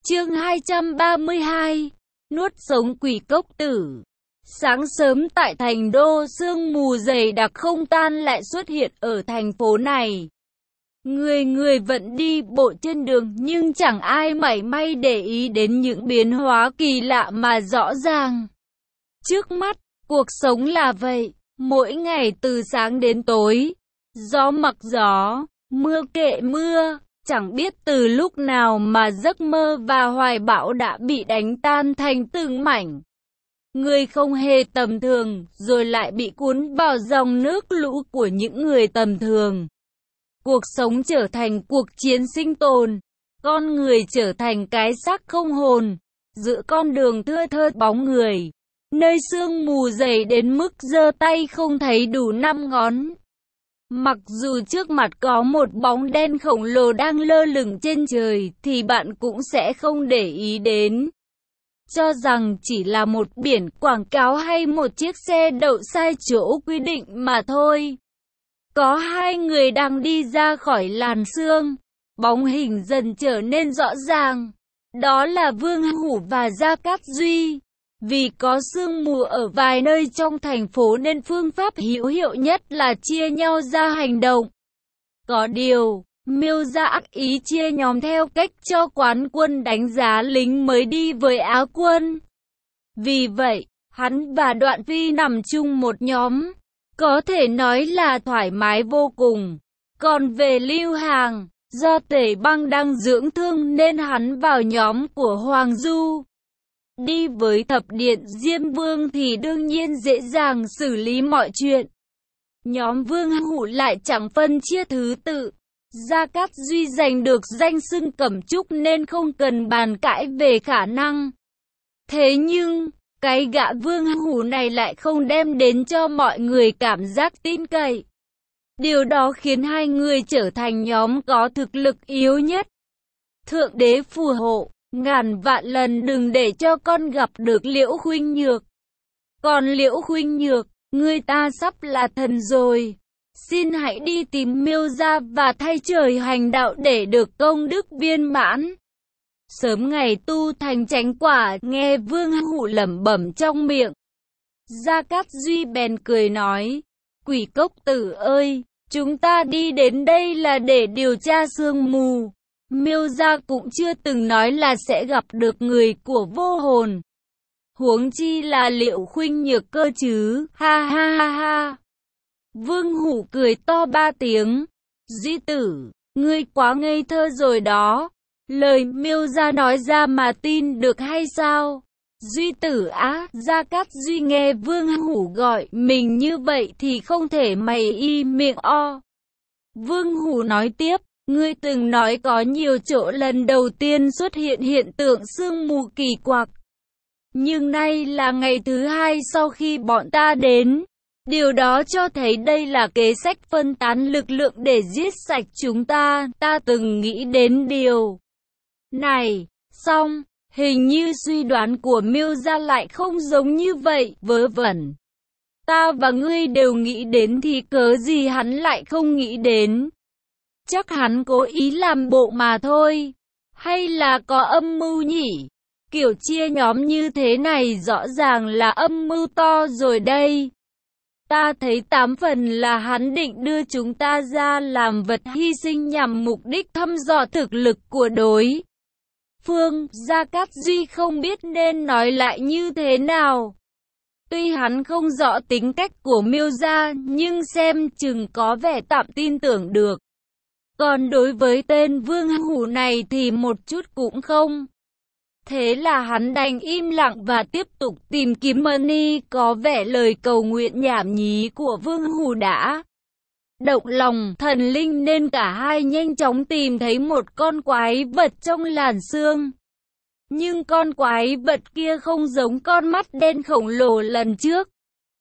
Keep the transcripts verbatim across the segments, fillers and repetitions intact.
Chương hai trăm ba mươi hai, nuốt sống quỷ cốc tử. Sáng sớm tại thành đô, sương mù dày đặc không tan lại xuất hiện ở thành phố này. Người người vẫn đi bộ trên đường nhưng chẳng ai mảy may để ý đến những biến hóa kỳ lạ mà rõ ràng. Trước mắt, cuộc sống là vậy, mỗi ngày từ sáng đến tối, gió mặc gió, mưa kệ mưa. Chẳng biết từ lúc nào mà giấc mơ và hoài bão đã bị đánh tan thành từng mảnh. Người không hề tầm thường, rồi lại bị cuốn vào dòng nước lũ của những người tầm thường. Cuộc sống trở thành cuộc chiến sinh tồn, con người trở thành cái xác không hồn, giữa con đường thưa thớt bóng người, nơi sương mù dày đến mức giơ tay không thấy đủ năm ngón. Mặc dù trước mặt có một bóng đen khổng lồ đang lơ lửng trên trời, thì bạn cũng sẽ không để ý đến. Cho rằng chỉ là một biển quảng cáo hay một chiếc xe đậu sai chỗ quy định mà thôi. Có hai người đang đi ra khỏi làn sương, bóng hình dần trở nên rõ ràng. Đó là Vương Hủ và Gia Cát Duy. Vì có sương mù ở vài nơi trong thành phố nên phương pháp hữu hiệu nhất là chia nhau ra hành động. Có điều, Miêu Gia ác ý chia nhóm theo cách cho quán quân đánh giá lính mới đi với Á quân. Vì vậy, hắn và Đoạn Phi nằm chung một nhóm, có thể nói là thoải mái vô cùng. Còn về Lưu Hàng, do Tề Băng đang dưỡng thương nên hắn vào nhóm của Hoàng Du. Đi với thập điện Diêm Vương thì đương nhiên dễ dàng xử lý mọi chuyện. Nhóm Vương Hủ lại chẳng phân chia thứ tự. Gia Cát Duy giành được danh xưng Cẩm Trúc nên không cần bàn cãi về khả năng. Thế nhưng, cái gã Vương Hủ này lại không đem đến cho mọi người cảm giác tin cậy. Điều đó khiến hai người trở thành nhóm có thực lực yếu nhất. Thượng đế phù hộ. Ngàn vạn lần đừng để cho con gặp được Liễu Khuynh Nhược. Còn Liễu Khuynh Nhược, người ta sắp là thần rồi. Xin hãy đi tìm Miêu Gia và thay trời hành đạo để được công đức viên mãn. Sớm ngày tu thành chánh quả, nghe Vương Hủ lẩm bẩm trong miệng. Gia Cát Duy bèn cười nói, quỷ cốc tử ơi, chúng ta đi đến đây là để điều tra sương mù. Miêu Gia cũng chưa từng nói là sẽ gặp được người của vô hồn. Huống chi là Liễu Khuynh Nhược cơ chứ, ha ha ha ha. Vương Hủ cười to ba tiếng. Duy tử, ngươi quá ngây thơ rồi đó. Lời Miêu Gia nói ra mà tin được hay sao? Duy tử á, Gia Cát Duy nghe Vương Hủ gọi mình như vậy thì không thể mày y miệng o. Vương Hủ nói tiếp. Ngươi từng nói có nhiều chỗ lần đầu tiên xuất hiện hiện tượng sương mù kỳ quặc. Nhưng nay là ngày thứ hai sau khi bọn ta đến. Điều đó cho thấy đây là kế sách phân tán lực lượng để giết sạch chúng ta. Ta từng nghĩ đến điều này. Xong, hình như suy đoán của Miêu Gia lại không giống như vậy. Vớ vẩn. Ta và ngươi đều nghĩ đến thì cớ gì hắn lại không nghĩ đến. Chắc hắn cố ý làm bộ mà thôi. Hay là có âm mưu nhỉ? Kiểu chia nhóm như thế này rõ ràng là âm mưu to rồi đây. Ta thấy tám phần là hắn định đưa chúng ta ra làm vật hy sinh nhằm mục đích thăm dò thực lực của đối phương. Gia Cát Duy không biết nên nói lại như thế nào. Tuy hắn không rõ tính cách của Miêu Gia, nhưng xem chừng có vẻ tạm tin tưởng được. Còn đối với tên Vương Hủ này thì một chút cũng không. Thế là hắn đành im lặng và tiếp tục tìm kiếm money. Có vẻ lời cầu nguyện nhảm nhí của Vương Hủ đã động lòng thần linh nên cả hai nhanh chóng tìm thấy một con quái vật trong làn sương. Nhưng con quái vật kia không giống con mắt đen khổng lồ lần trước,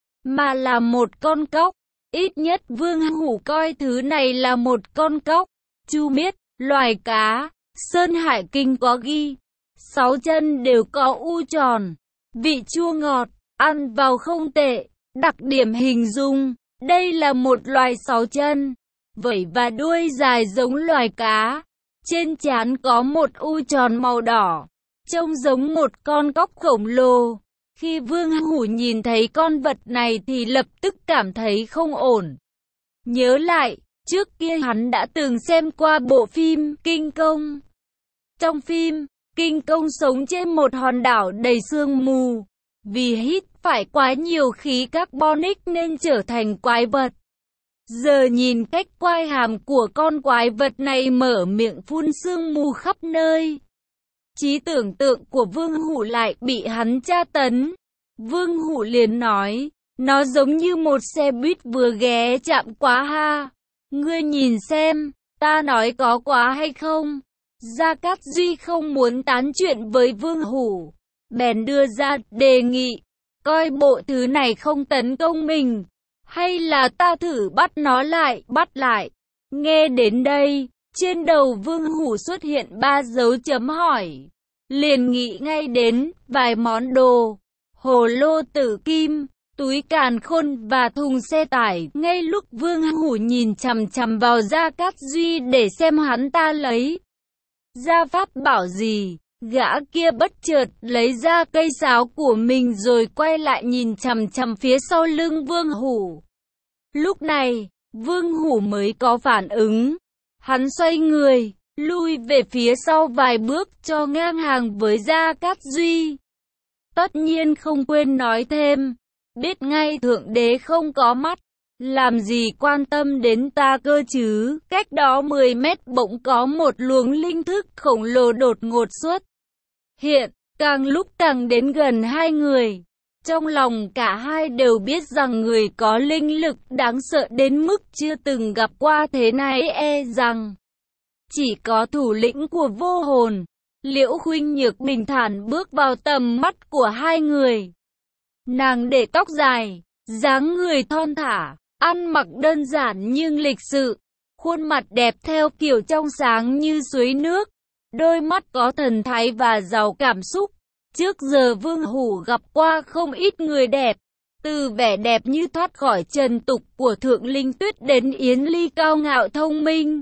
mà là một con cóc. Ít nhất Vương Hủ coi thứ này là một con cóc. Chu biết, loài cá, Sơn Hải Kinh có ghi, sáu chân đều có u tròn, vị chua ngọt, ăn vào không tệ. Đặc điểm hình dung, đây là một loài sáu chân, vảy và đuôi dài giống loài cá. Trên trán có một u tròn màu đỏ, trông giống một con cóc khổng lồ. Khi Vương Hủ nhìn thấy con vật này thì lập tức cảm thấy không ổn. Nhớ lại, trước kia hắn đã từng xem qua bộ phim Kinh Công. Trong phim, Kinh Công sống trên một hòn đảo đầy sương mù. Vì hít phải quá nhiều khí carbonic nên trở thành quái vật. Giờ nhìn cách quai hàm của con quái vật này mở miệng phun sương mù khắp nơi. Trí tưởng tượng của Vương Hủ lại bị hắn tra tấn. Vương Hủ liền nói, nó giống như một xe buýt vừa ghé chạm quá ha. Ngươi nhìn xem, ta nói có quá hay không? Gia Cát Duy không muốn tán chuyện với Vương Hủ, bèn đưa ra đề nghị, coi bộ thứ này không tấn công mình, hay là ta thử bắt nó lại, bắt lại. Nghe đến đây, trên đầu Vương Hủ xuất hiện ba dấu chấm hỏi, liền nghĩ ngay đến vài món đồ, hồ lô tử kim, túi càn khôn và thùng xe tải. Ngay lúc Vương Hủ nhìn chằm chằm vào Gia Cát Duy để xem hắn ta lấy ra pháp bảo gì, gã kia bất chợt lấy ra cây sáo của mình rồi quay lại nhìn chằm chằm phía sau lưng Vương Hủ. Lúc này, Vương Hủ mới có phản ứng. Hắn xoay người, lui về phía sau vài bước cho ngang hàng với Gia Cát Duy. Tất nhiên không quên nói thêm, biết ngay Thượng Đế không có mắt, làm gì quan tâm đến ta cơ chứ. Cách đó mười mét bỗng có một luồng linh thức khổng lồ đột ngột xuất hiện, càng lúc càng đến gần hai người. Trong lòng cả hai đều biết rằng người có linh lực đáng sợ đến mức chưa từng gặp qua thế này, e rằng chỉ có thủ lĩnh của vô hồn. Liễu Khuynh Nhược bình thản bước vào tầm mắt của hai người. Nàng để tóc dài, dáng người thon thả, ăn mặc đơn giản nhưng lịch sự, khuôn mặt đẹp theo kiểu trong sáng như suối nước, đôi mắt có thần thái và giàu cảm xúc. Trước giờ Vương Hủ gặp qua không ít người đẹp, từ vẻ đẹp như thoát khỏi trần tục của Thượng Linh Tuyết đến Yến Ly cao ngạo thông minh,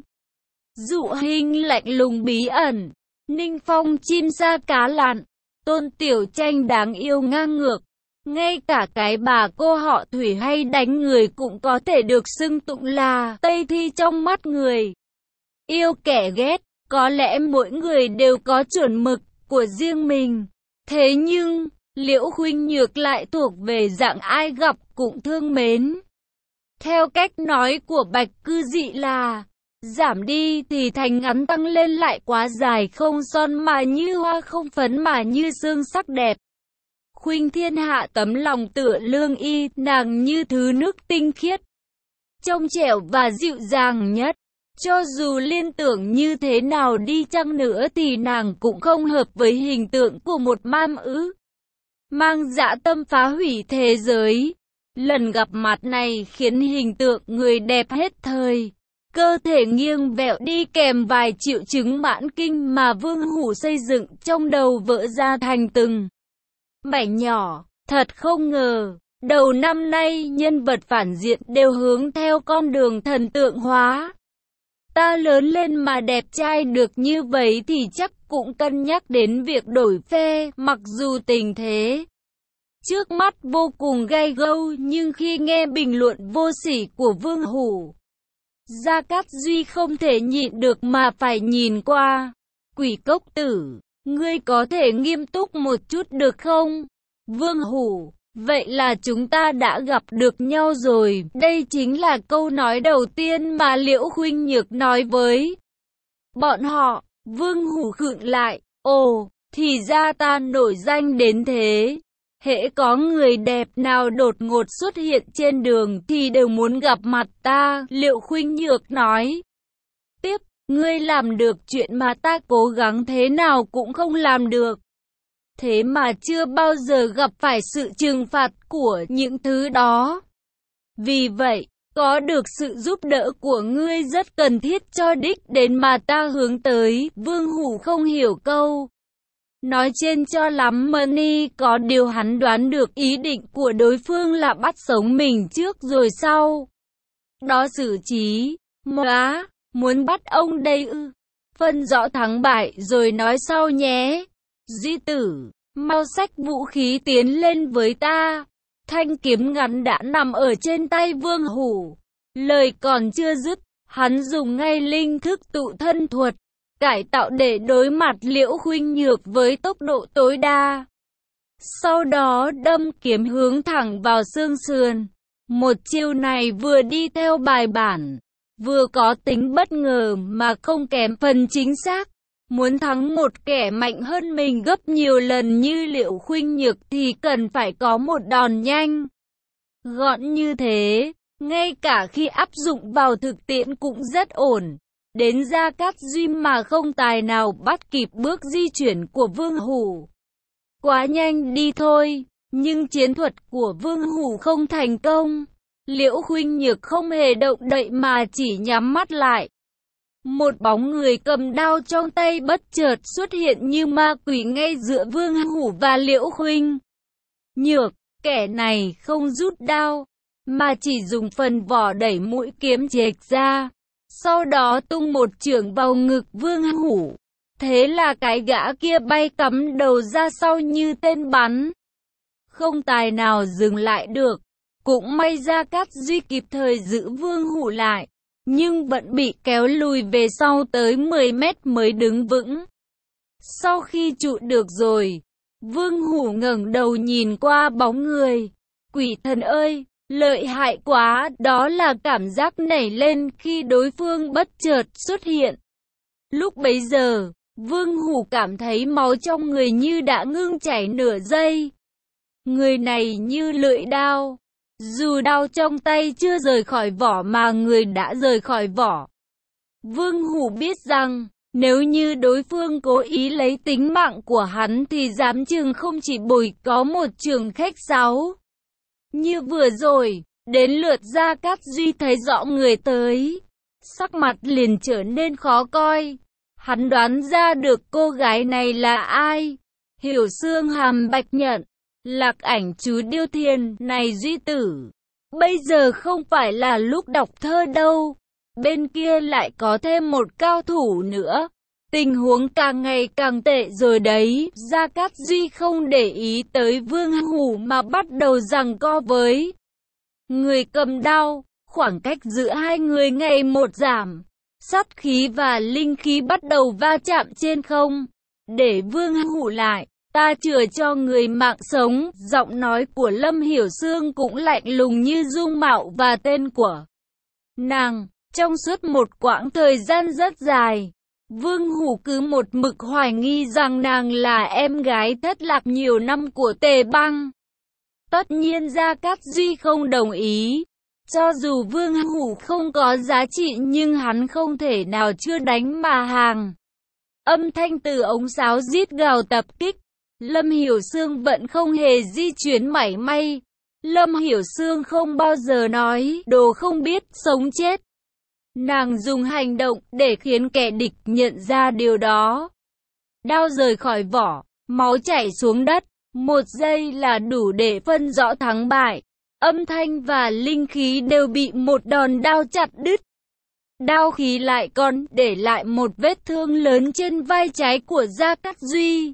Dụ Hinh lạnh lùng bí ẩn, Ninh Phong chim sa cá lặn, Tôn Tiểu Tranh đáng yêu ngang ngược. Ngay cả cái bà cô họ Thủy hay đánh người cũng có thể được xưng tụng là Tây Thi trong mắt người yêu kẻ ghét. Có lẽ mỗi người đều có chuẩn mực của riêng mình. Thế nhưng, Liễu Khuynh Nhược lại thuộc về dạng ai gặp cũng thương mến. Theo cách nói của Bạch Cư Dị là, giảm đi thì thành ngắn, tăng lên lại quá dài, không son mà như hoa, không phấn mà như xương sắc đẹp. Khuynh thiên hạ tấm lòng tựa lương y, nàng như thứ nước tinh khiết, trong trẻo và dịu dàng nhất. Cho dù liên tưởng như thế nào đi chăng nữa thì nàng cũng không hợp với hình tượng của một ma nữ mang dã tâm phá hủy thế giới. Lần gặp mặt này khiến hình tượng người đẹp hết thời, cơ thể nghiêng vẹo đi kèm vài triệu chứng mãn kinh mà Vương Hủ xây dựng trong đầu vỡ ra thành từng mảnh nhỏ. Thật không ngờ, đầu năm nay nhân vật phản diện đều hướng theo con đường thần tượng hóa. Ta lớn lên mà đẹp trai được như vậy thì chắc cũng cân nhắc đến việc đổi phe. Mặc dù tình thế trước mắt vô cùng gay gâu, nhưng khi nghe bình luận vô sỉ của Vương Hủ, Gia Cát Duy không thể nhịn được mà phải nhìn qua. Quỷ Cốc Tử, ngươi có thể nghiêm túc một chút được không? Vương Hủ, vậy là chúng ta đã gặp được nhau rồi. Đây chính là câu nói đầu tiên mà Liễu Khuynh Nhược nói với bọn họ. Vương Hủ khựng lại, ồ, thì ra ta nổi danh đến thế. Hễ có người đẹp nào đột ngột xuất hiện trên đường thì đều muốn gặp mặt ta. Liễu Khuynh Nhược nói tiếp, ngươi làm được chuyện mà ta cố gắng thế nào cũng không làm được. Thế mà chưa bao giờ gặp phải sự trừng phạt của những thứ đó. Vì vậy, có được sự giúp đỡ của ngươi rất cần thiết cho đích đến mà ta hướng tới. Vương Hủ không hiểu câu nói trên cho lắm, Mani có điều hắn đoán được ý định của đối phương là bắt sống mình trước rồi sau đó xử trí. Móa, muốn bắt ông đây ư? Phân rõ thắng bại rồi nói sau nhé. Di tử, mau xách vũ khí tiến lên với ta. Thanh kiếm ngắn đã nằm ở trên tay Vương Hủ. Lời còn chưa dứt, hắn dùng ngay linh thức tụ thân thuật, cải tạo để đối mặt Liễu Khuynh Nhược với tốc độ tối đa. Sau đó đâm kiếm hướng thẳng vào xương sườn. Một chiêu này vừa đi theo bài bản, vừa có tính bất ngờ mà không kém phần chính xác. Muốn thắng một kẻ mạnh hơn mình gấp nhiều lần như Liễu Khuynh Nhược thì cần phải có một đòn nhanh, gọn như thế. Ngay cả khi áp dụng vào thực tiễn cũng rất ổn. Đến Gia Cát Duy mà không tài nào bắt kịp bước di chuyển của Vương Hủ. Quá nhanh đi thôi, nhưng chiến thuật của Vương Hủ không thành công. Liễu Khuynh Nhược không hề động đậy mà chỉ nhắm mắt lại. Một bóng người cầm đao trong tay bất chợt xuất hiện như ma quỷ ngay giữa Vương Hủ và Liễu Khuynh Nhược. Kẻ này không rút đao, mà chỉ dùng phần vỏ đẩy mũi kiếm chệch ra, sau đó tung một chưởng vào ngực Vương Hủ. Thế là cái gã kia bay cắm đầu ra sau như tên bắn, không tài nào dừng lại được. Cũng may Gia Cát Duy kịp thời giữ Vương Hủ lại, nhưng vẫn bị kéo lùi về sau tới mười mét mới đứng vững. Sau khi trụ được rồi, Vương Hủ ngẩng đầu nhìn qua bóng người. Quỷ thần ơi, lợi hại quá, đó là cảm giác nảy lên khi đối phương bất chợt xuất hiện. Lúc bấy giờ, Vương Hủ cảm thấy máu trong người như đã ngưng chảy nửa giây. Người này như lưỡi đao, dù đao trong tay chưa rời khỏi vỏ mà người đã rời khỏi vỏ. Vương Hủ biết rằng, nếu như đối phương cố ý lấy tính mạng của hắn thì dám chừng không chỉ bồi có một trường khách sáo. Như vừa rồi, đến lượt Gia Cát Duy thấy rõ người tới, sắc mặt liền trở nên khó coi. Hắn đoán ra được cô gái này là ai. Hiểu Xương Hàm Bạch Nhận, Lạc Ảnh Chú Điêu Thiên. Này Duy tử, bây giờ không phải là lúc đọc thơ đâu. Bên kia lại có thêm một cao thủ nữa. Tình huống càng ngày càng tệ rồi đấy. Gia Cát Duy không để ý tới Vương Hủ mà bắt đầu giằng co với người cầm đao. Khoảng cách giữa hai người ngày một giảm. Sát khí và linh khí bắt đầu va chạm trên không. Để Vương Hủ lại, ta chừa cho người mạng sống. Giọng nói của Lâm Hiểu Sương cũng lạnh lùng như dung mạo và tên của nàng. Trong suốt một quãng thời gian rất dài, Vương Hủ cứ một mực hoài nghi rằng nàng là em gái thất lạc nhiều năm của Tề Băng. Tất nhiên Gia Cát Duy không đồng ý. Cho dù Vương Hủ không có giá trị nhưng hắn không thể nào chưa đánh mà hàng. Âm thanh từ ống sáo rít gào tập kích. Lâm Hiểu Sương vẫn không hề di chuyển mảy may. Lâm Hiểu Sương không bao giờ nói đồ không biết sống chết. Nàng dùng hành động để khiến kẻ địch nhận ra điều đó. Đao rời khỏi vỏ, máu chảy xuống đất. Một giây là đủ để phân rõ thắng bại. Âm thanh và linh khí đều bị một đòn đao chặt đứt. Đao khí lại còn để lại một vết thương lớn trên vai trái của Gia Cát Duy.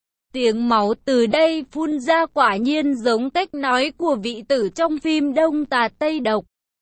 Tiếng máu từ đây phun ra quả nhiên giống cách nói của vị tử trong phim Đông Tà Tây Độc.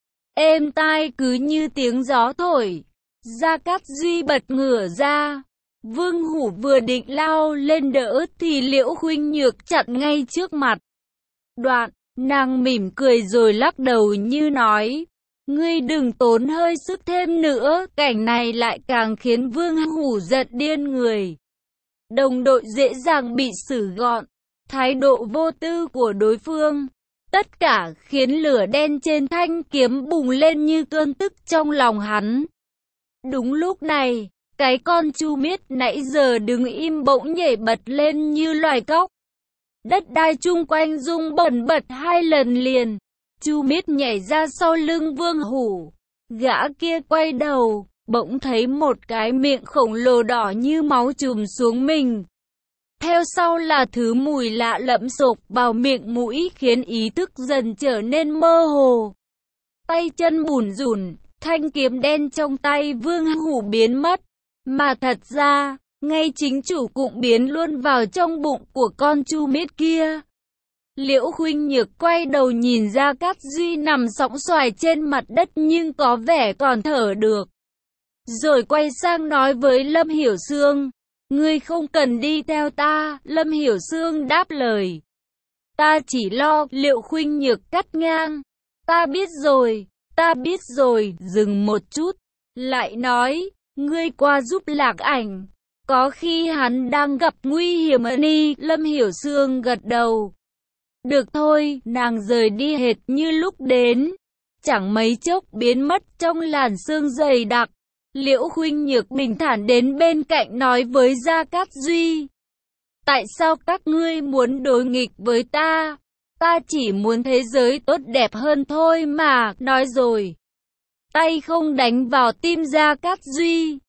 Êm tai cứ như tiếng gió thổi. Gia Cát Duy bật ngửa ra. Vương Hủ vừa định lao lên đỡ thì Liễu Khuynh Nhược chặn ngay trước mặt. Đoạn, nàng mỉm cười rồi lắc đầu như nói, ngươi đừng tốn hơi sức thêm nữa. Cảnh này lại càng khiến Vương Hủ giận điên người. Đồng đội dễ dàng bị xử gọn. Thái độ vô tư của đối phương, tất cả khiến lửa đen trên thanh kiếm bùng lên như cơn tức trong lòng hắn. Đúng lúc này, cái con Chu Miết nãy giờ đứng im bỗng nhảy bật lên như loài cóc. Đất đai chung quanh rung bần bật hai lần liền. Chu Miết nhảy ra sau lưng Vương Hủ. Gã kia quay đầu, bỗng thấy một cái miệng khổng lồ đỏ như máu trùm xuống mình. Theo sau là thứ mùi lạ lẫm xộc vào miệng mũi khiến ý thức dần trở nên mơ hồ. Tay chân bủn rủn, thanh kiếm đen trong tay Vương Hủ biến mất. Mà thật ra, ngay chính chủ cũng biến luôn vào trong bụng của con chu miết kia. Liễu Khuynh Nhược quay đầu nhìn Gia Cát Duy nằm sõng soài trên mặt đất nhưng có vẻ còn thở được. Rồi quay sang nói với Lâm Hiểu Xương, ngươi không cần đi theo ta. Lâm Hiểu Xương đáp lời, ta chỉ lo. Liễu Khuynh Nhược cắt ngang, ta biết rồi, ta biết rồi. Dừng một chút, lại nói, ngươi qua giúp Lạc Ảnh, có khi hắn đang gặp nguy hiểm đi. Lâm Hiểu Xương gật đầu, được thôi. Nàng rời đi hệt như lúc đến, chẳng mấy chốc biến mất trong làn sương dày đặc. Liễu Khuynh Nhược bình thản đến bên cạnh nói với Gia Cát Duy, tại sao các ngươi muốn đối nghịch với ta? Ta chỉ muốn thế giới tốt đẹp hơn thôi mà. Nói rồi, tay không đánh vào tim Gia Cát Duy.